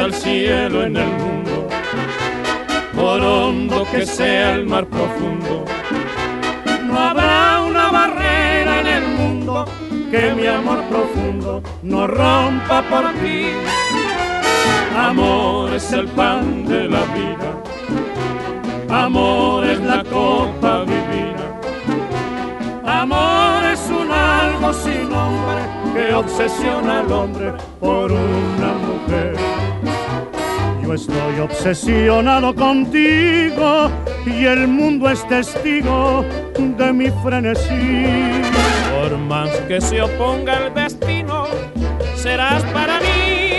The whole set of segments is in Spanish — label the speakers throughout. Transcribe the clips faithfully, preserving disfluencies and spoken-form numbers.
Speaker 1: está el cielo en el mundo, por hondo que sea el mar profundo, no habrá una barrera en el mundo que mi amor profundo no rompa por ti. Amor es el pan de la vida, amor es la copa divina, amor es un algo sin nombre que obsesiona al hombre por una mujer. Yo estoy obsesionado contigo y el mundo es testigo de mi frenesí.
Speaker 2: Por más que se oponga el destino, serás para mí.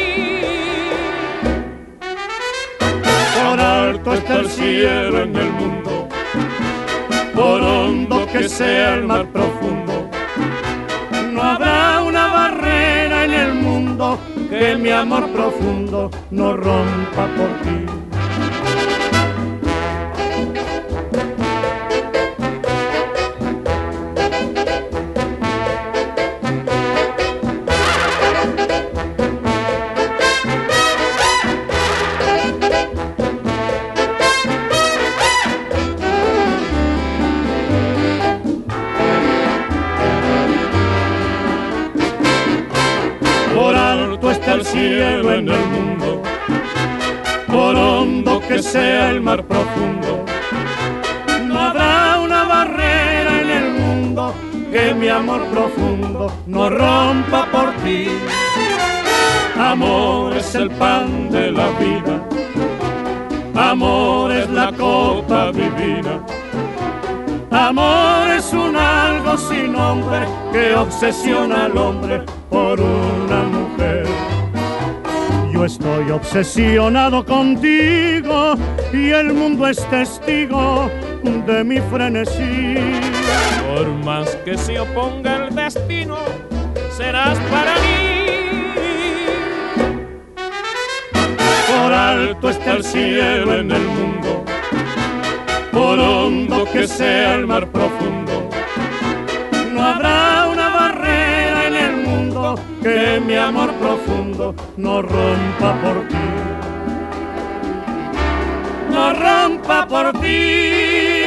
Speaker 1: Por alto está el cielo en el mundo, por hondo que sea el mar profundo, no habrá una barrera en el mundo que mi amor profundo no rompa por ti. Por alto está el cielo en el mundo, por hondo que sea el mar profundo, no habrá una barrera en el mundo que mi amor profundo no rompa por ti. Amor es el pan de la vida, amor es la copa divina, amor es un algo sin nombre que obsesiona al hombre por una mujer. Yo estoy obsesionado contigo y el mundo es testigo de mi frenesí.
Speaker 2: Por más que se oponga el destino, serás para mí.
Speaker 1: Por alto está el cielo en el mundo, por hondo que sea el mar profundo, no habrá una barrera en el mundo que mi amor profundo no rompa por ti, no rompa por ti.